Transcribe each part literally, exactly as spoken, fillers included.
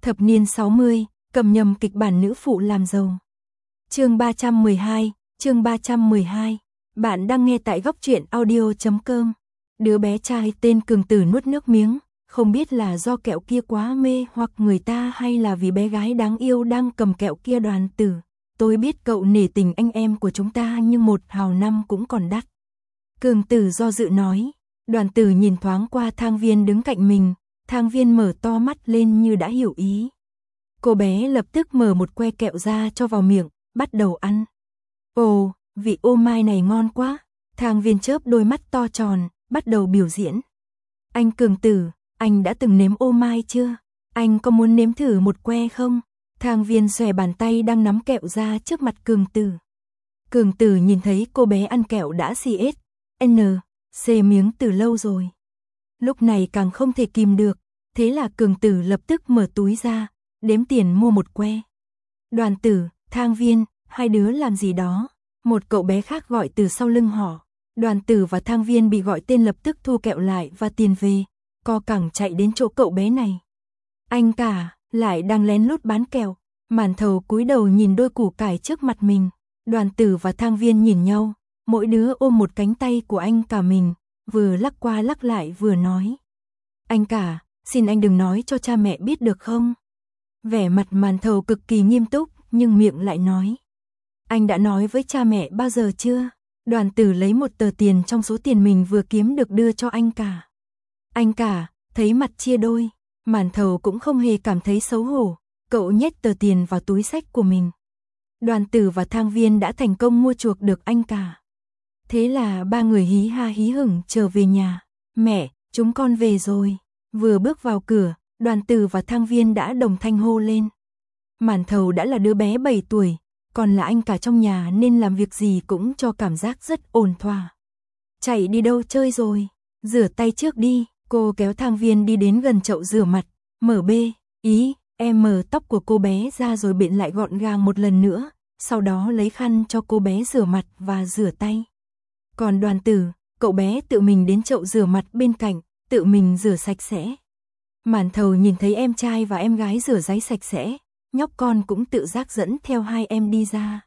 Thập niên sáu mươi, cầm nhầm kịch bản nữ phụ làm giàu. Chương ba trăm mười hai, chương ba trăm mười hai. Bạn đang nghe tại góc truyện audio chấm com. Đứa bé trai tên Cường Tử nuốt nước miếng, không biết là do kẹo kia quá mê hoặc người ta hay là vì bé gái đáng yêu đang cầm kẹo kia. Đoàn Tử, tôi biết cậu nể tình anh em của chúng ta nhưng một hào năm cũng còn đắt. Cường Tử do dự nói. Đoàn Tử nhìn thoáng qua Thang Viên đứng cạnh mình, Thang Viên mở to mắt lên như đã hiểu ý. Cô bé lập tức mở một que kẹo ra cho vào miệng, bắt đầu ăn. Ồ, vị ô mai này ngon quá. Thang Viên chớp đôi mắt to tròn, bắt đầu biểu diễn. Anh Cường Tử, anh đã từng nếm ô mai chưa? Anh có muốn nếm thử một que không? Thang Viên xòe bàn tay đang nắm kẹo ra trước mặt Cường Tử. Cường Tử nhìn thấy cô bé ăn kẹo đã xì ết, n, c miếng từ lâu rồi. Lúc này càng không thể kìm được, thế là Cường Tử lập tức mở túi ra, đếm tiền mua một que. Đoàn Tử, Thang Viên, hai đứa làm gì đó? Một cậu bé khác gọi từ sau lưng họ. Đoàn Tử và Thang Viên bị gọi tên lập tức thu kẹo lại và tiền về, co cẳng chạy đến chỗ cậu bé này. Anh cả, lại đang lén lút bán kẹo. Màn Thầu cúi đầu nhìn đôi củ cải trước mặt mình. Đoàn Tử và Thang Viên nhìn nhau, mỗi đứa ôm một cánh tay của anh cả mình, vừa lắc qua lắc lại vừa nói. Anh cả, xin anh đừng nói cho cha mẹ biết được không? Vẻ mặt Màn Thầu cực kỳ nghiêm túc, nhưng miệng lại nói. Anh đã nói với cha mẹ bao giờ chưa? Đoàn Tử lấy một tờ tiền trong số tiền mình vừa kiếm được đưa cho anh cả. Anh cả, thấy mặt chia đôi. Màn Thầu cũng không hề cảm thấy xấu hổ, cậu nhét tờ tiền vào túi xách của mình. Đoàn Tử và Thang Viên đã thành công mua chuộc được anh cả. Thế là ba người hí ha hí hửng trở về nhà. Mẹ, chúng con về rồi. Vừa bước vào cửa, Đoàn Tử và Thang Viên đã đồng thanh hô lên. Màn Thầu đã là đứa bé bảy tuổi, còn là anh cả trong nhà nên làm việc gì cũng cho cảm giác rất ổn thỏa. Chạy đi đâu chơi rồi? Rửa tay trước đi. Cô kéo Thang Viên đi đến gần chậu rửa mặt, mở bê, ý, em mở tóc của cô bé ra rồi biện lại gọn gàng một lần nữa, sau đó lấy khăn cho cô bé rửa mặt và rửa tay. Còn Đoàn Tử, cậu bé tự mình đến chậu rửa mặt bên cạnh, tự mình rửa sạch sẽ. Màn Thầu nhìn thấy em trai và em gái rửa ráy sạch sẽ, nhóc con cũng tự giác dẫn theo hai em đi ra.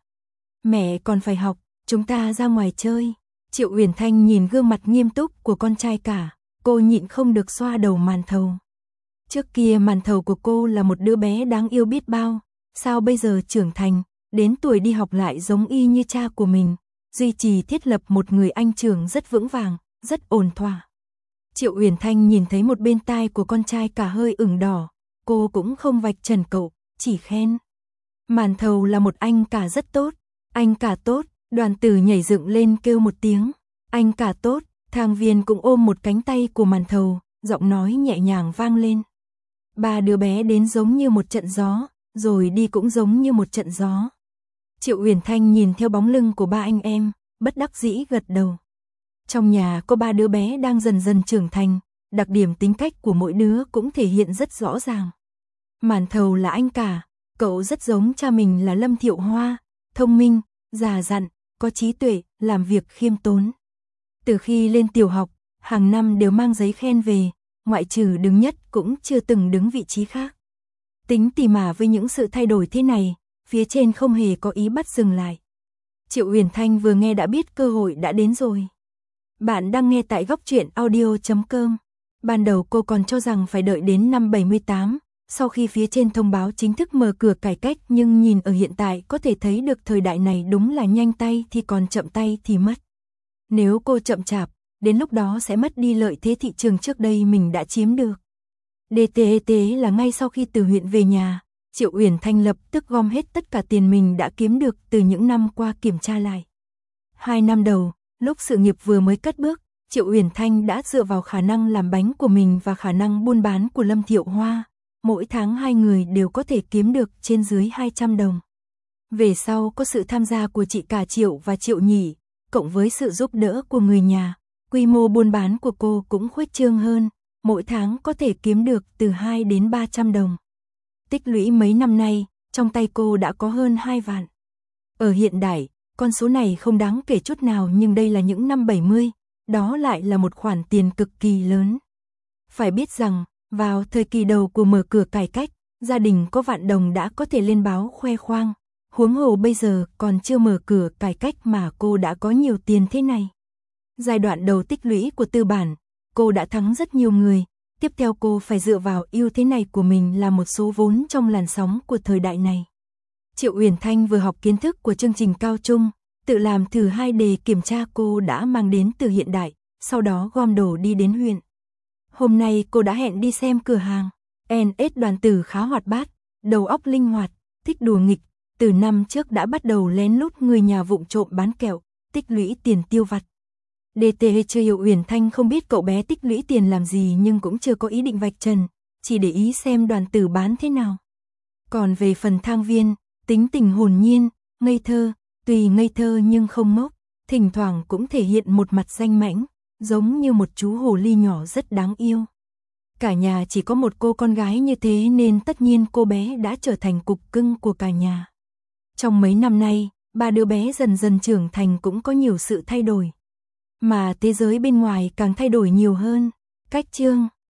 Mẹ còn phải học, chúng ta ra ngoài chơi. Triệu Uyển Thanh nhìn gương mặt nghiêm túc của con trai cả, cô nhịn không được xoa đầu Màn Thầu. Trước kia Màn Thầu của cô là một đứa bé đáng yêu biết bao, sao bây giờ trưởng thành, đến tuổi đi học lại giống y như cha của mình, duy trì thiết lập một người anh trưởng rất vững vàng, rất ổn thỏa. Triệu Uyển Thanh nhìn thấy một bên tai của con trai cả hơi ửng đỏ, cô cũng không vạch trần cậu, chỉ khen. Màn Thầu là một anh cả rất tốt, anh cả tốt. Đoàn Tử nhảy dựng lên kêu một tiếng, anh cả tốt. Thang Viên cũng ôm một cánh tay của Màn Thầu, giọng nói nhẹ nhàng vang lên. Ba đứa bé đến giống như một trận gió, rồi đi cũng giống như một trận gió. Triệu Uyển Thanh nhìn theo bóng lưng của ba anh em, bất đắc dĩ gật đầu. Trong nhà có ba đứa bé đang dần dần trưởng thành, đặc điểm tính cách của mỗi đứa cũng thể hiện rất rõ ràng. Màn Thầu là anh cả, cậu rất giống cha mình là Lâm Thiệu Hoa, thông minh, già dặn, có trí tuệ, làm việc khiêm tốn. Từ khi lên tiểu học, hàng năm đều mang giấy khen về, ngoại trừ đứng nhất cũng chưa từng đứng vị trí khác. Tính tỉ mỉ với những sự thay đổi thế này, phía trên không hề có ý bắt dừng lại. Triệu Uyển Thanh vừa nghe đã biết cơ hội đã đến rồi. Bạn đang nghe tại góc truyện audio chấm com. Ban đầu cô còn cho rằng phải đợi đến năm bảy mươi tám, sau khi phía trên thông báo chính thức mở cửa cải cách, nhưng nhìn ở hiện tại có thể thấy được thời đại này đúng là nhanh tay thì còn chậm tay thì mất. Nếu cô chậm chạp, đến lúc đó sẽ mất đi lợi thế thị trường trước đây mình đã chiếm được. đê tê e tê là ngay sau khi từ huyện về nhà, Triệu Uyển Thanh lập tức gom hết tất cả tiền mình đã kiếm được từ những năm qua kiểm tra lại. Hai năm đầu, lúc sự nghiệp vừa mới cất bước, Triệu Uyển Thanh đã dựa vào khả năng làm bánh của mình và khả năng buôn bán của Lâm Thiệu Hoa. Mỗi tháng hai người đều có thể kiếm được trên dưới hai trăm đồng. Về sau có sự tham gia của chị cả Triệu và Triệu Nhị, cộng với sự giúp đỡ của người nhà, quy mô buôn bán của cô cũng khuếch trương hơn, mỗi tháng có thể kiếm được từ hai đến ba trăm đồng. Tích lũy mấy năm nay, trong tay cô đã có hơn hai vạn. Ở hiện đại, con số này không đáng kể chút nào, nhưng đây là những năm bảy mươi, đó lại là một khoản tiền cực kỳ lớn. Phải biết rằng, vào thời kỳ đầu của mở cửa cải cách, Gia đình có vạn đồng đã có thể lên báo khoe khoang, huống hồ bây giờ còn chưa mở cửa cải cách mà cô đã có nhiều tiền thế này. Giai đoạn đầu tích lũy của tư bản, cô đã thắng rất nhiều người, tiếp theo cô phải dựa vào ưu thế này của mình là một số vốn trong làn sóng của thời đại này. Triệu Uyển Thanh vừa học kiến thức của chương trình cao trung, tự làm thử hai đề kiểm tra cô đã mang đến từ hiện đại, sau đó gom đồ đi đến huyện. Hôm nay cô đã hẹn đi xem cửa hàng. en ét Đoàn Tử khá hoạt bát, đầu óc linh hoạt, thích đùa nghịch, từ năm trước đã bắt đầu lén lút người nhà vụng trộm bán kẹo, tích lũy tiền tiêu vặt. đê tê Triệu Uyển Thanh không biết cậu bé tích lũy tiền làm gì nhưng cũng chưa có ý định vạch trần, chỉ để ý xem Đoàn Tử bán thế nào. Còn về phần Thang Viên, tính tình hồn nhiên, ngây thơ, tuy ngây thơ nhưng không ngốc, thỉnh thoảng cũng thể hiện một mặt danh mãnh, giống như một chú hồ ly nhỏ rất đáng yêu. Cả nhà chỉ có một cô con gái như thế nên tất nhiên cô bé đã trở thành cục cưng của cả nhà. Trong mấy năm nay, ba đứa bé dần dần trưởng thành cũng có nhiều sự thay đổi. Mà thế giới bên ngoài càng thay đổi nhiều hơn. Cách chương